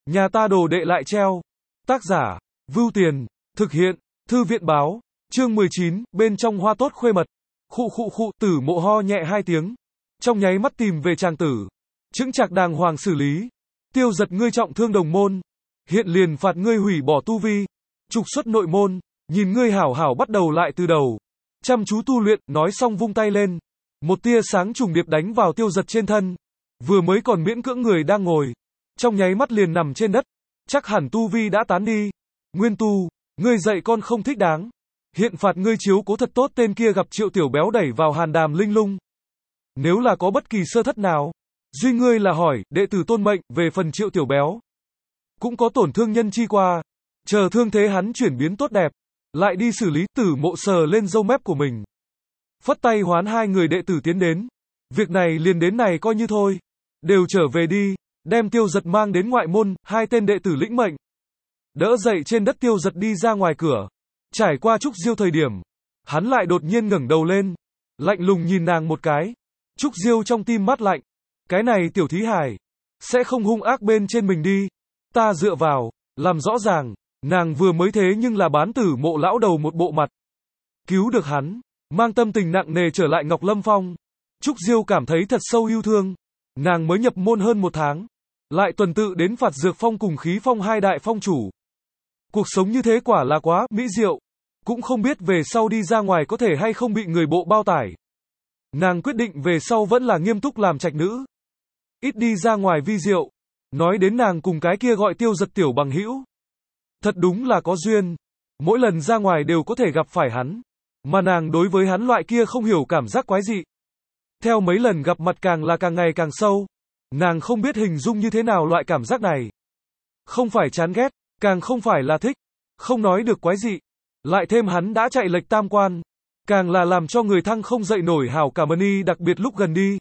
Nhà ta đồ đệ lại treo. Tác giả, Vưu Tiền, thực hiện, Thư viện báo, chương 19, bên trong hoa tốt khuê mật. Khụ, Tử Mộ ho nhẹ hai tiếng. Trong nháy mắt tìm về chàng tử. Chững chạc đàng hoàng xử lý. Tiêu Giật ngươi trọng thương đồng môn. Hiện liền phạt ngươi hủy bỏ tu vi. Trục xuất nội môn. Nhìn ngươi hảo hảo bắt đầu lại từ đầu. Chăm chú tu luyện, nói xong vung tay lên. Một tia sáng trùng điệp đánh vào Tiêu Giật trên thân. Vừa mới còn miễn cưỡng người đang ngồi. Trong nháy mắt liền nằm trên đất. Chắc hẳn tu vi đã tán đi. Nguyên tu, ngươi dạy con không thích đáng. Hiện phạt ngươi chiếu cố thật tốt tên kia gặp Triệu Tiểu Béo đẩy vào hàn đàm linh lung. Nếu là có bất kỳ sơ thất nào, duy ngươi là hỏi, đệ tử tôn mệnh, về phần Triệu Tiểu Béo. Cũng có tổn thương nhân chi qua. Chờ thương thế hắn chuyển biến tốt đẹp. Lại đi xử lý. Tử Mộ sờ lên râu mép của mình. Phất tay hoán hai người đệ tử tiến đến. Việc này liền đến này coi như thôi. Đều trở về đi. Đem Tiêu Giật mang đến ngoại môn. Hai tên đệ tử lĩnh mệnh. Đỡ dậy trên đất Tiêu Giật đi ra ngoài cửa. Trải qua Trúc Diêu thời điểm. Hắn lại đột nhiên ngẩng đầu lên. Lạnh lùng nhìn nàng một cái. Trúc Diêu trong tim mát lạnh. Cái này tiểu thí hài. Sẽ không hung ác bên trên mình đi. Ta dựa vào. Làm rõ ràng. Nàng vừa mới thế nhưng là bán Tử Mộ lão đầu một bộ mặt. Cứu được hắn. Mang tâm tình nặng nề trở lại Ngọc Lâm Phong. Trúc Diêu cảm thấy thật sâu yêu thương. Nàng mới nhập môn hơn 1 tháng. Lại tuần tự đến phạt dược phong cùng khí phong hai đại phong chủ. Cuộc sống như thế quả là quá mỹ diệu. Cũng không biết về sau đi ra ngoài có thể hay không bị người bộ bao tải. Nàng quyết định về sau vẫn là nghiêm túc làm trạch nữ. Ít đi ra ngoài vi diệu. Nói đến nàng cùng cái kia gọi Tiêu Giật tiểu bằng hữu. Thật đúng là có duyên. Mỗi lần ra ngoài đều có thể gặp phải hắn. Mà nàng đối với hắn loại kia không hiểu cảm giác quái dị. Theo mấy lần gặp mặt càng là càng ngày càng sâu. Nàng không biết hình dung như thế nào loại cảm giác này. Không phải chán ghét, càng không phải là thích. Không nói được quái dị. Lại thêm hắn đã chạy lệch tam quan. Càng là làm cho người thăng không dậy nổi hảo cảm ơn y, đặc biệt lúc gần đi.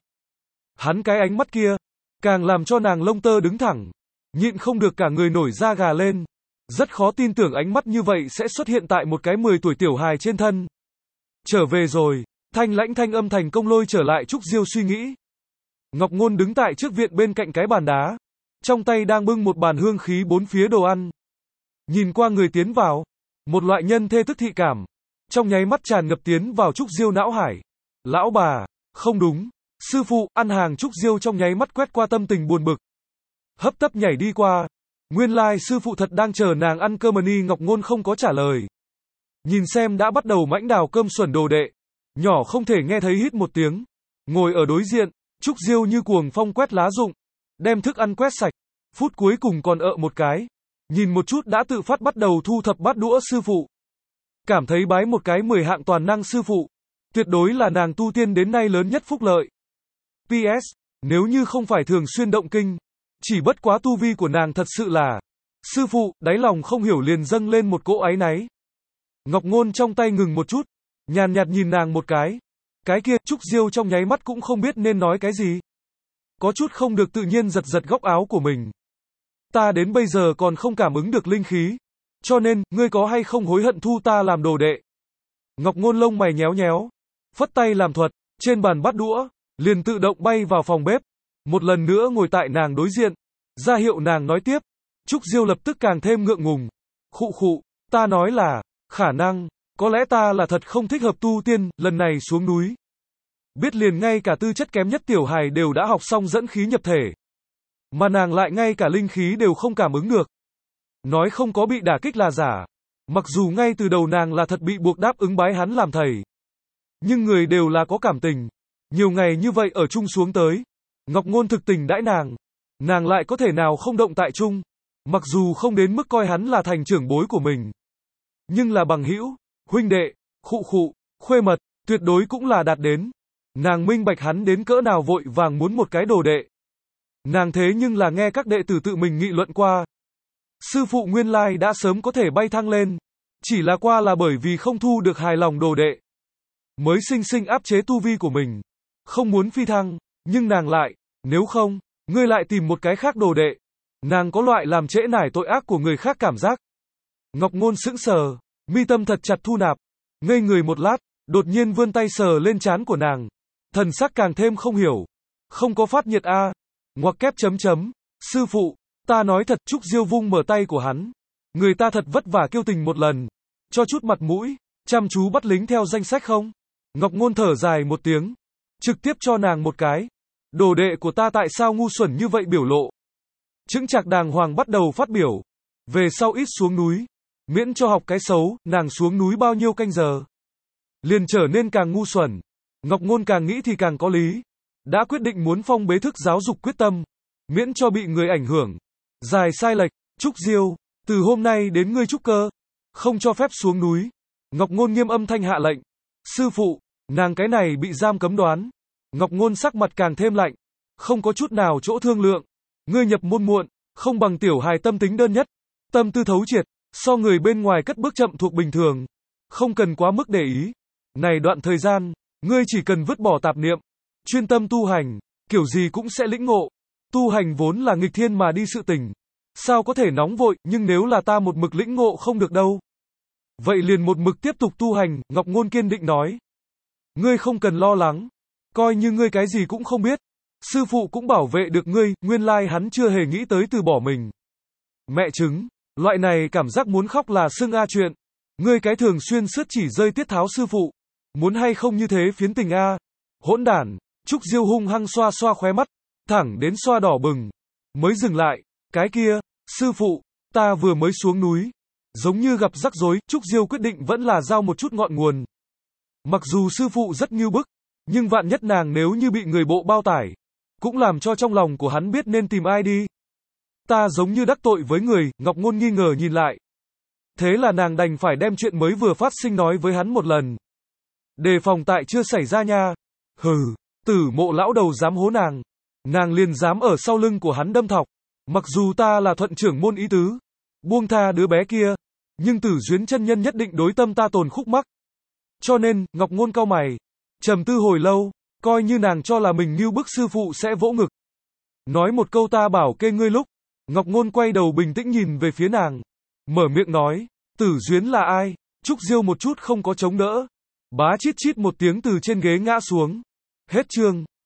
Hắn cái ánh mắt kia. Càng làm cho nàng lông tơ đứng thẳng. Nhịn không được cả người nổi da gà lên. Rất khó tin tưởng ánh mắt như vậy sẽ xuất hiện tại một cái 10 tuổi tiểu hài trên thân. Trở về rồi. Thanh lãnh thanh âm thành công lôi trở lại Trúc Diêu suy nghĩ. Ngọc Ngôn đứng tại trước viện bên cạnh cái bàn đá. Trong tay đang bưng một bàn hương khí bốn phía đồ ăn. Nhìn qua người tiến vào. Một loại nhân thê tức thị cảm. Trong nháy mắt tràn ngập tiến vào Trúc Diêu não hải. Lão bà, không đúng. Sư phụ, ăn hàng. Trúc Diêu trong nháy mắt quét qua tâm tình buồn bực. Hấp tấp nhảy đi qua. Nguyên lai sư phụ thật đang chờ nàng ăn cơm mà Ngọc Ngôn không có trả lời. Nhìn xem đã bắt đầu mãnh đào cơm xuẩn đồ đệ. Nhỏ không thể nghe thấy hít một tiếng. Ngồi ở đối diện. Trúc Diêu như cuồng phong quét lá rụng. Đem thức ăn quét sạch. Phút cuối cùng còn một cái. Nhìn một chút đã tự phát bắt đầu thu thập bát đũa sư phụ. Cảm thấy bái một cái 10 hạng toàn năng sư phụ. Tuyệt đối là nàng tu tiên đến nay lớn nhất phúc lợi. PS. Nếu như không phải thường xuyên động kinh. Chỉ bất quá tu vi của nàng thật sự là. Sư phụ, đáy lòng không hiểu liền dâng lên một cỗ áy náy. Ngọc Ngôn trong tay ngừng một chút. Nhàn nhạt nhìn nàng một cái. Cái kia, Trúc Diêu trong nháy mắt cũng không biết nên nói cái gì. Có chút không được tự nhiên giật giật góc áo của mình. Ta đến bây giờ còn không cảm ứng được linh khí. Cho nên, ngươi có hay không hối hận thu ta làm đồ đệ? Ngọc Ngôn lông mày nhéo nhéo. Phất tay làm thuật. Trên bàn bát đũa. Liền tự động bay vào phòng bếp. Một lần nữa ngồi tại nàng đối diện. Ra hiệu nàng nói tiếp. Trúc Diêu lập tức càng thêm ngượng ngùng. Khụ. Ta nói là. Khả năng. Có lẽ ta là thật không thích hợp tu tiên, lần này xuống núi. Biết liền ngay cả tư chất kém nhất tiểu hài đều đã học xong dẫn khí nhập thể. Mà nàng lại ngay cả linh khí đều không cảm ứng được. Nói không có bị đả kích là giả. Mặc dù ngay từ đầu nàng là thật bị buộc đáp ứng bái hắn làm thầy. Nhưng người đều là có cảm tình. Nhiều ngày như vậy ở chung xuống tới. Ngọc Ngôn thực tình đãi nàng. Nàng lại có thể nào không động tại chung. Mặc dù không đến mức coi hắn là thành trưởng bối của mình. Nhưng là bằng hữu. Huynh đệ, khụ, khuê mật, tuyệt đối cũng là đạt đến. Nàng minh bạch hắn đến cỡ nào vội vàng muốn một cái đồ đệ. Nàng thế nhưng là nghe các đệ tử tự mình nghị luận qua. Sư phụ nguyên lai đã sớm có thể bay thăng lên. Chỉ là qua là bởi vì không thu được hài lòng đồ đệ. Mới sinh áp chế tu vi của mình. Không muốn phi thăng, nhưng nàng lại, nếu không, ngươi lại tìm một cái khác đồ đệ. Nàng có loại làm trễ nải tội ác của người khác cảm giác. Ngọc Ngôn sững sờ. Mi tâm thật chặt thu nạp. Ngây người một lát. Đột nhiên vươn tay sờ lên trán của nàng. Thần sắc càng thêm không hiểu. Không có phát nhiệt a. Ngoặc kép chấm. Sư phụ. Ta nói thật, Trúc Diêu vung mở tay của hắn. Người ta thật vất vả kêu tình một lần. Cho chút mặt mũi, chăm chú bắt lính theo danh sách không? Ngọc Ngôn thở dài một tiếng. Trực tiếp cho nàng một cái. Đồ đệ của ta tại sao ngu xuẩn như vậy biểu lộ. Chững chạc đàng hoàng bắt đầu phát biểu. Về sau ít xuống núi. Miễn cho học cái xấu, nàng xuống núi bao nhiêu canh giờ. Liền trở nên càng ngu xuẩn. Ngọc Ngôn càng nghĩ thì càng có lý. Đã quyết định muốn phong bế thức giáo dục quyết tâm. Miễn cho bị người ảnh hưởng. Dài sai lệch, Trúc Diêu, từ hôm nay đến ngươi trúc cơ. Không cho phép xuống núi. Ngọc Ngôn nghiêm âm thanh hạ lệnh. Sư phụ, nàng cái này bị giam cấm đoán. Ngọc Ngôn sắc mặt càng thêm lạnh. Không có chút nào chỗ thương lượng. Ngươi nhập môn muộn, không bằng tiểu hài tâm tính đơn nhất. Tâm tư thấu triệt, so người bên ngoài cất bước chậm thuộc bình thường. Không cần quá mức để ý. Này đoạn thời gian, ngươi chỉ cần vứt bỏ tạp niệm. Chuyên tâm tu hành, kiểu gì cũng sẽ lĩnh ngộ. Tu hành vốn là nghịch thiên mà đi sự tình. Sao có thể nóng vội, nhưng nếu là ta một mực lĩnh ngộ không được đâu. Vậy liền một mực tiếp tục tu hành, Ngọc Ngôn kiên định nói. Ngươi không cần lo lắng. Coi như ngươi cái gì cũng không biết. Sư phụ cũng bảo vệ được ngươi, nguyên lai hắn chưa hề nghĩ tới từ bỏ mình. Mẹ chứng, loại này cảm giác muốn khóc là xưng a chuyện. Ngươi cái thường xuyên sướt chỉ rơi tiết tháo sư phụ. Muốn hay không như thế phiến tình a. Hỗn đản, Trúc Diêu hung hăng xoa xoa khóe mắt, thẳng đến xoa đỏ bừng. Mới dừng lại, cái kia, sư phụ, ta vừa mới xuống núi. Giống như gặp rắc rối, Trúc Diêu quyết định vẫn là giao một chút ngọn nguồn. Mặc dù sư phụ rất ngưu bức, nhưng vạn nhất nàng nếu như bị người bộ bao tải, cũng làm cho trong lòng của hắn biết nên tìm ai đi. Ta giống như đắc tội với người, Ngọc Ngôn nghi ngờ nhìn lại. Thế là nàng đành phải đem chuyện mới vừa phát sinh nói với hắn một lần. Đề phòng tại chưa xảy ra nha. Hừ, Tử Mộ lão đầu dám hố nàng. Nàng liền dám ở sau lưng của hắn đâm thọc. Mặc dù ta là thuận trưởng môn ý tứ, buông tha đứa bé kia, nhưng Tử Duyến chân nhân nhất định đối tâm ta tồn khúc mắc. Cho nên, Ngọc Ngôn cau mày, trầm tư hồi lâu, coi như nàng cho là mình ngưu bức sư phụ sẽ vỗ ngực. Nói một câu ta bảo kê ngươi lúc, Ngọc Ngôn quay đầu bình tĩnh nhìn về phía nàng, mở miệng nói, Tử Duyến là ai? Trúc Diêu một chút không có chống đỡ, bá chít chít một tiếng từ trên ghế ngã xuống. Hết chương.